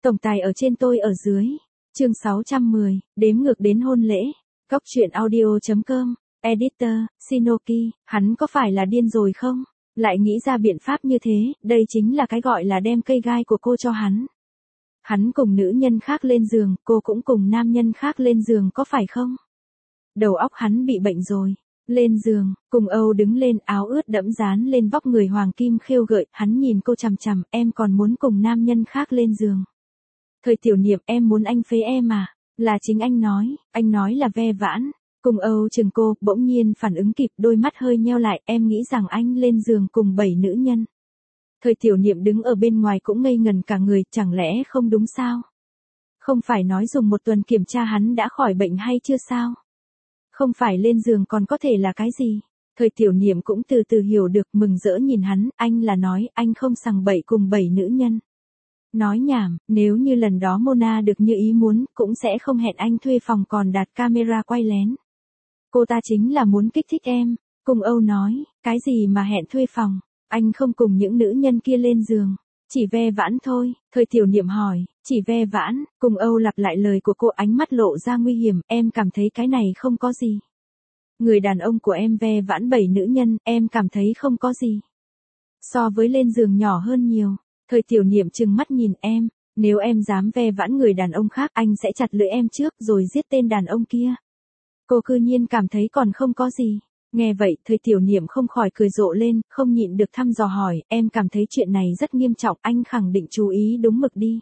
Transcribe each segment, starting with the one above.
Tổng tài ở trên tôi ở dưới. Chương 610, đếm ngược đến hôn lễ. Góc truyện audio.com. Editor, Shinoki, hắn có phải là điên rồi không? Lại nghĩ ra biện pháp như thế, đây chính là cái gọi là đem cây gai của cô cho hắn. Hắn cùng nữ nhân khác lên giường, cô cũng cùng nam nhân khác lên giường có phải không? Đầu óc hắn bị bệnh rồi. Lên giường, cùng Âu đứng lên, áo ướt đẫm dán lên vóc người hoàng kim khêu gợi, hắn nhìn cô chằm chằm, em còn muốn cùng nam nhân khác lên giường. Thời tiểu niệm, em muốn anh phế em à? Là chính anh nói là ve vãn. Cùng Âu chừng cô, bỗng nhiên phản ứng kịp, đôi mắt hơi nheo lại, em nghĩ rằng anh lên giường cùng 7 nữ nhân. Thời tiểu niệm đứng ở bên ngoài cũng ngây ngần cả người, chẳng lẽ không đúng sao? Không phải nói dùng 1 tuần kiểm tra hắn đã khỏi bệnh hay chưa sao? Không phải lên giường còn có thể là cái gì? Thời tiểu niệm cũng từ từ hiểu được, mừng rỡ nhìn hắn, anh là nói anh không sằng bậy cùng 7 nữ nhân. Nói nhảm, nếu như lần đó Mona được như ý muốn, cũng sẽ không hẹn anh thuê phòng còn đặt camera quay lén. Cô ta chính là muốn kích thích em. Cùng Âu nói, cái gì mà hẹn thuê phòng, anh không cùng những nữ nhân kia lên giường. Chỉ ve vãn thôi. Thời tiểu niệm hỏi, chỉ ve vãn. Cùng Âu lặp lại lời của cô, ánh mắt lộ ra nguy hiểm, em cảm thấy cái này không có gì. Người đàn ông của em ve vãn 7 nữ nhân, em cảm thấy không có gì. So với lên giường nhỏ hơn nhiều. Thời tiểu niệm trừng mắt nhìn em, nếu em dám ve vãn người đàn ông khác, anh sẽ chặt lưỡi em trước rồi giết tên đàn ông kia. Cô cư nhiên cảm thấy còn không có gì. Nghe vậy, thời tiểu niệm không khỏi cười rộ lên, không nhịn được thăm dò hỏi, em cảm thấy chuyện này rất nghiêm trọng, anh khẳng định chú ý đúng mực đi.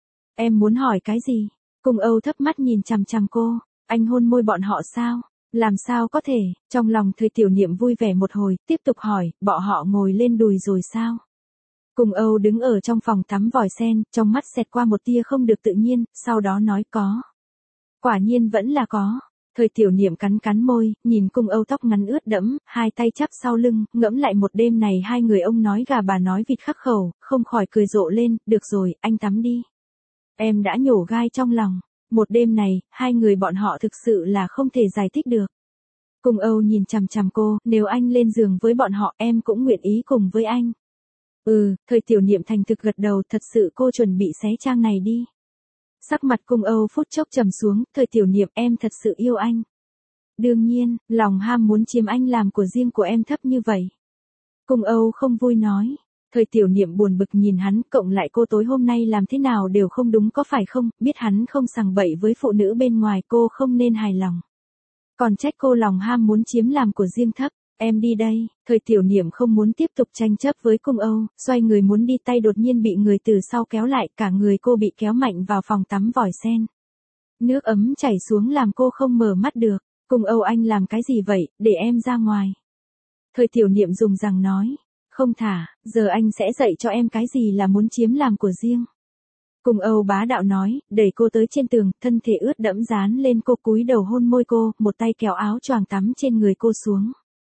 Em muốn hỏi cái gì? Cùng Âu thấp mắt nhìn chằm chằm cô, anh hôn môi bọn họ sao? Làm sao có thể? Trong lòng thời tiểu niệm vui vẻ một hồi, tiếp tục hỏi, bọn họ ngồi lên đùi rồi sao? Cùng Âu đứng ở trong phòng tắm vòi sen, trong mắt xẹt qua một tia không được tự nhiên, sau đó nói có. Quả nhiên vẫn là có. Thời tiểu niệm cắn cắn môi, nhìn Cùng Âu tóc ngắn ướt đẫm, hai tay chắp sau lưng, ngẫm lại một đêm này hai người ông nói gà bà nói vịt khắc khẩu, không khỏi cười rộ lên, được rồi, anh tắm đi. Em đã nhổ gai trong lòng. Một đêm này, hai người bọn họ thực sự là không thể giải thích được. Cùng Âu nhìn chằm chằm cô, nếu anh lên giường với bọn họ em cũng nguyện ý cùng với anh. Thời tiểu niệm thành thực gật đầu, thật sự cô chuẩn bị xé trang này đi. Sắc mặt Cùng Âu phút chốc trầm xuống, thời tiểu niệm em thật sự yêu anh. Đương nhiên, lòng ham muốn chiếm anh làm của riêng của em thấp như vậy. Cùng Âu không vui nói. Thời tiểu niệm buồn bực nhìn hắn, cộng lại cô tối hôm nay làm thế nào đều không đúng có phải không, biết hắn không sằng bậy với phụ nữ bên ngoài cô không nên hài lòng. Còn trách cô lòng ham muốn chiếm làm của riêng thấp. Em đi đây. Thời tiểu niệm không muốn tiếp tục tranh chấp với Cùng Âu, xoay người muốn đi, tay đột nhiên bị người từ sau kéo lại, cả người cô bị kéo mạnh vào phòng tắm vòi sen. Nước ấm chảy xuống làm cô không mở mắt được. Cùng Âu, anh làm cái gì vậy, để em ra ngoài. Thời tiểu niệm dùng rằng nói, không thả, giờ anh sẽ dạy cho em cái gì là muốn chiếm làm của riêng. Cùng Âu bá đạo nói, đẩy cô tới trên tường, thân thể ướt đẫm dán lên cô, cúi đầu hôn môi cô, một tay kéo áo choàng tắm trên người cô xuống.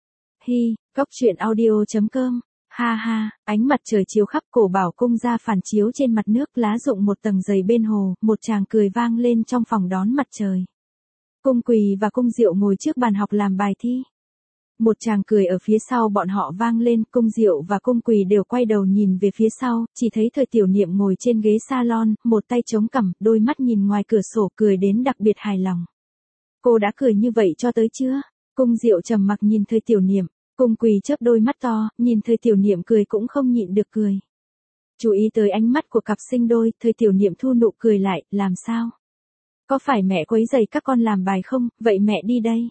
Hi, góc truyện audio.com. Ha ha, ánh mặt trời chiếu khắp cổ bảo cung ra phản chiếu trên mặt nước, lá rụng một tầng dày bên hồ, một tràng cười vang lên trong phòng đón mặt trời. Cung Quỳ và Cung Diệu ngồi trước bàn học làm bài thi. Một tràng cười ở phía sau bọn họ vang lên, Cung Diệu và Cung Quỳ đều quay đầu nhìn về phía sau, chỉ thấy thời tiểu niệm ngồi trên ghế salon, một tay chống cằm, đôi mắt nhìn ngoài cửa sổ, cười đến đặc biệt hài lòng. Cô đã cười như vậy cho tới chưa? Cung Diệu trầm mặc nhìn thời tiểu niệm, Cung Quỳ chớp đôi mắt to, nhìn thời tiểu niệm cười cũng không nhịn được cười. Chú ý tới ánh mắt của cặp sinh đôi, thời tiểu niệm thu nụ cười lại, làm sao? Có phải mẹ quấy rầy các con làm bài không, vậy mẹ đi đây.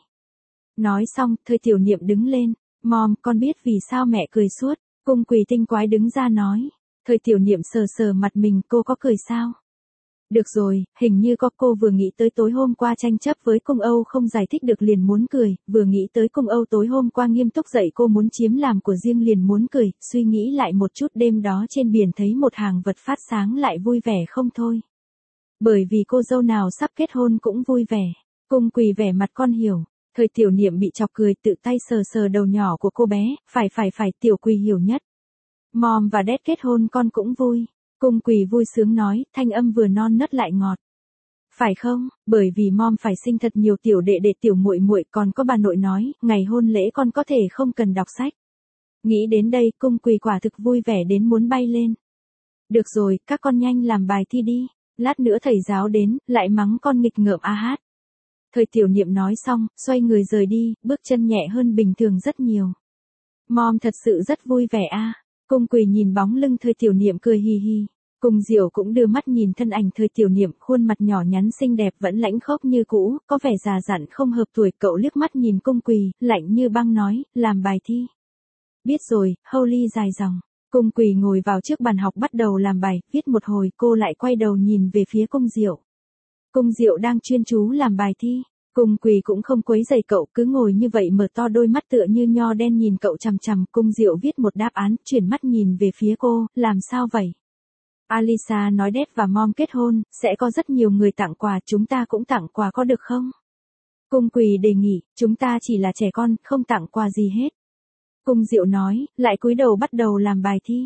Nói xong, thời tiểu niệm đứng lên, Mom, con biết vì sao mẹ cười suốt. Cung Quỳ tinh quái đứng ra nói. Thời tiểu niệm sờ sờ mặt mình, cô có cười sao? Được rồi, hình như cô vừa nghĩ tới tối hôm qua tranh chấp với Cung Âu không giải thích được liền muốn cười, vừa nghĩ tới Cung Âu tối hôm qua nghiêm túc dạy cô muốn chiếm làm của riêng liền muốn cười, suy nghĩ lại một chút đêm đó trên biển thấy một hàng vật phát sáng lại vui vẻ không thôi. Bởi vì cô dâu nào sắp kết hôn cũng vui vẻ. Cung Quỳ vẻ mặt con hiểu. Thời tiểu niệm bị chọc cười, tự tay sờ sờ đầu nhỏ của cô bé, phải, tiểu Quỳ hiểu nhất. Mom và Dad kết hôn con cũng vui. Cung Quỳ vui sướng nói, thanh âm vừa non nớt lại ngọt. Phải không, bởi vì Mom phải sinh thật nhiều tiểu đệ đệ tiểu muội muội, còn có bà nội nói, ngày hôn lễ con có thể không cần đọc sách. Nghĩ đến đây, Cung Quỳ quả thực vui vẻ đến muốn bay lên. Được rồi, các con nhanh làm bài thi đi. lát nữa thầy giáo đến, lại mắng con nghịch ngợm a hát. Thời tiểu niệm nói xong, xoay người rời đi, bước chân nhẹ hơn bình thường rất nhiều. Mom thật sự rất vui vẻ a. Cung Quỳ nhìn bóng lưng thời tiểu niệm cười hì hì. Cung Diệu cũng đưa mắt nhìn thân ảnh thời tiểu niệm, khuôn mặt nhỏ nhắn xinh đẹp vẫn lãnh khốc như cũ, có vẻ già dặn không hợp tuổi. Cậu liếc mắt nhìn Cung Quỳ, lạnh như băng nói, làm bài thi. Biết rồi, Holly dài dòng. Cung Quỳ ngồi vào trước bàn học bắt đầu làm bài, viết một hồi cô lại quay đầu nhìn về phía Cung Diệu. Cung Diệu đang chuyên chú làm bài thi. Cung Quỳ cũng không quấy rầy cậu, cứ ngồi như vậy mở to đôi mắt tựa như nho đen nhìn cậu chằm chằm. Cung Diệu viết một đáp án, chuyển mắt nhìn về phía cô, làm sao vậy? Alisa nói Dad và Mom kết hôn, sẽ có rất nhiều người tặng quà, chúng ta cũng tặng quà có được không? Cung Quỳ đề nghị, chúng ta chỉ là trẻ con, không tặng quà gì hết. Cung Diệu nói, lại cúi đầu bắt đầu làm bài thi.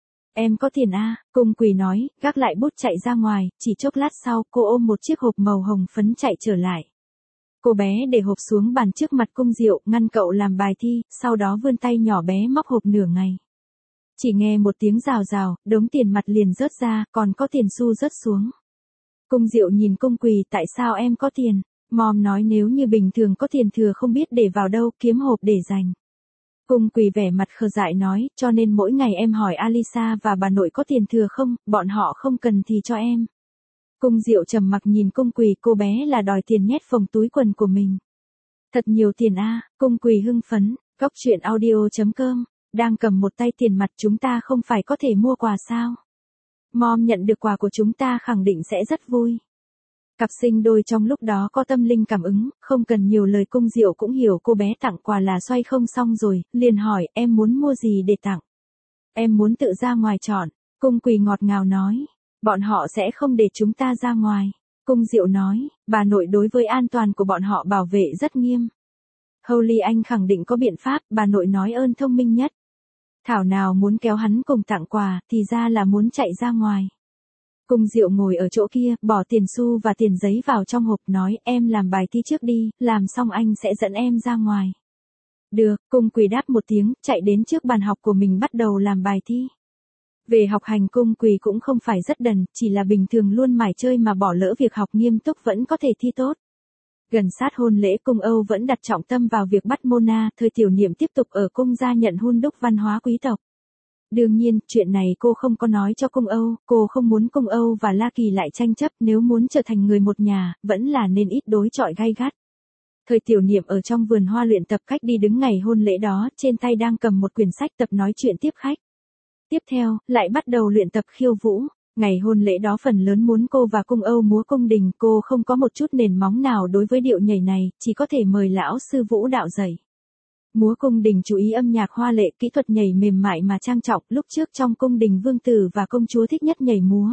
Em có tiền à? Cung Quỳ nói, gác lại bút chạy ra ngoài, chỉ chốc lát sau cô ôm một chiếc hộp màu hồng phấn chạy trở lại. Cô bé để hộp xuống bàn trước mặt Cung Diệu, ngăn cậu làm bài thi, sau đó vươn tay nhỏ bé móc hộp nửa ngày. Chỉ nghe một tiếng rào rào, đống tiền mặt liền rớt ra, còn có tiền xu rớt xuống. Cung Diệu nhìn Cung Quỳ, tại sao em có tiền? Mom nói nếu như bình thường có tiền thừa không biết để vào đâu, kiếm hộp để dành. Cung Quỳ vẻ mặt khờ dại nói, cho nên mỗi ngày em hỏi Alisa và bà nội có tiền thừa không, bọn họ không cần thì cho em. Cung Diệu trầm mặc nhìn Cung Quỳ, cô bé là đòi tiền nhét phồng túi quần của mình. Thật nhiều tiền a. Cung Quỳ hưng phấn, Cóc truyện audio.com, đang cầm một tay tiền mặt, chúng ta không phải có thể mua quà sao? Mom nhận được quà của chúng ta khẳng định sẽ rất vui. Cặp sinh đôi trong lúc đó có tâm linh cảm ứng, không cần nhiều lời. Cung Diệu cũng hiểu cô bé tặng quà là xoay không xong rồi, liền hỏi, em muốn mua gì để tặng? Em muốn tự ra ngoài chọn. Cung Quỳ ngọt ngào nói, bọn họ sẽ không để chúng ta ra ngoài. Cung Diệu nói, bà nội đối với an toàn của bọn họ bảo vệ rất nghiêm. Holly anh khẳng định có biện pháp, bà nội nói ơn thông minh nhất. Thảo nào muốn kéo hắn cùng tặng quà, thì ra là muốn chạy ra ngoài. Cung Diệu ngồi ở chỗ kia, bỏ tiền xu và tiền giấy vào trong hộp, nói em làm bài thi trước đi, làm xong anh sẽ dẫn em ra ngoài. Được, Cung Quỳ đáp một tiếng, chạy đến trước bàn học của mình bắt đầu làm bài thi. Về học hành Cung Quỳ cũng không phải rất đần, chỉ là bình thường luôn mải chơi mà bỏ lỡ việc học nghiêm túc vẫn có thể thi tốt. Gần sát hôn lễ, Cung Âu vẫn đặt trọng tâm vào việc bắt Mona, thời tiểu niệm tiếp tục ở cung gia nhận hun đúc văn hóa quý tộc. Đương nhiên, chuyện này cô không có nói cho Cung Âu, cô không muốn Cung Âu và La Kỳ lại tranh chấp, nếu muốn trở thành người một nhà, vẫn là nên ít đối chọi gay gắt. Thời tiểu niệm ở trong vườn hoa luyện tập cách đi đứng ngày hôn lễ đó, trên tay đang cầm một quyển sách tập nói chuyện tiếp khách. Tiếp theo, lại bắt đầu luyện tập khiêu vũ. Ngày hôn lễ đó phần lớn muốn cô và Cung Âu múa cung đình, cô không có một chút nền móng nào đối với điệu nhảy này, chỉ có thể mời lão sư vũ đạo dạy. Múa cung đình chú ý âm nhạc hoa lệ, kỹ thuật nhảy mềm mại mà trang trọng, lúc trước trong cung đình vương tử và công chúa thích nhất nhảy múa.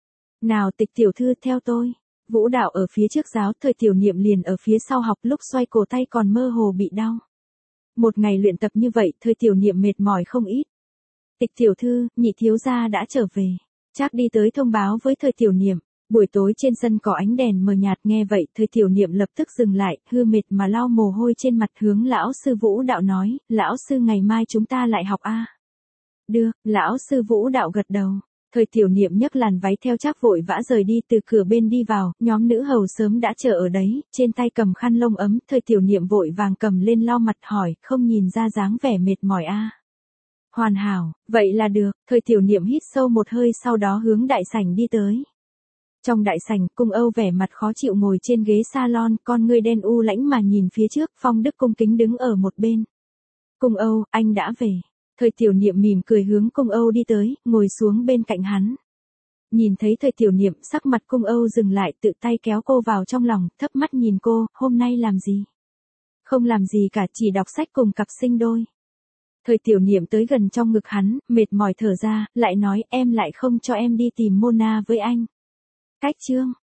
Nào Tịch tiểu thư theo tôi. Vũ đạo ở phía trước giáo, thời tiểu niệm liền ở phía sau học, lúc xoay cổ tay còn mơ hồ bị đau. Một ngày luyện tập như vậy, thời tiểu niệm mệt mỏi không ít. Tịch tiểu thư, nhị thiếu gia đã trở về. Trác đi tới thông báo với thời tiểu niệm. Buổi tối trên sân có ánh đèn mờ nhạt, nghe vậy thời tiểu niệm lập tức dừng lại, hư mệt mà lau mồ hôi trên mặt, hướng lão sư vũ đạo nói, lão sư ngày mai chúng ta lại học a. Được, lão sư vũ đạo gật đầu. Thời tiểu niệm nhấc làn váy theo Trác vội vã rời đi, từ cửa bên đi vào, nhóm nữ hầu sớm đã chờ ở đấy, trên tay cầm khăn lông ấm, thời tiểu niệm vội vàng cầm lên lau mặt, hỏi, không nhìn ra dáng vẻ mệt mỏi a. Hoàn hảo, vậy là được. Thời tiểu niệm hít sâu một hơi, sau đó hướng đại sảnh đi tới. Trong đại sảnh, Cung Âu vẻ mặt khó chịu ngồi trên ghế salon, con ngươi đen u lãnh mà nhìn phía trước, Phong Đức cung kính đứng ở một bên. Cung Âu, anh đã về. Thời tiểu niệm mỉm cười hướng Cung Âu đi tới, ngồi xuống bên cạnh hắn. Nhìn thấy thời tiểu niệm, sắc mặt Cung Âu dừng lại, tự tay kéo cô vào trong lòng, thấp mắt nhìn cô, hôm nay làm gì? Không làm gì cả, chỉ đọc sách cùng cặp sinh đôi. Thời tiểu niệm tới gần trong ngực hắn, mệt mỏi thở ra, lại nói, em lại không cho em đi tìm Mona với anh. Cách chương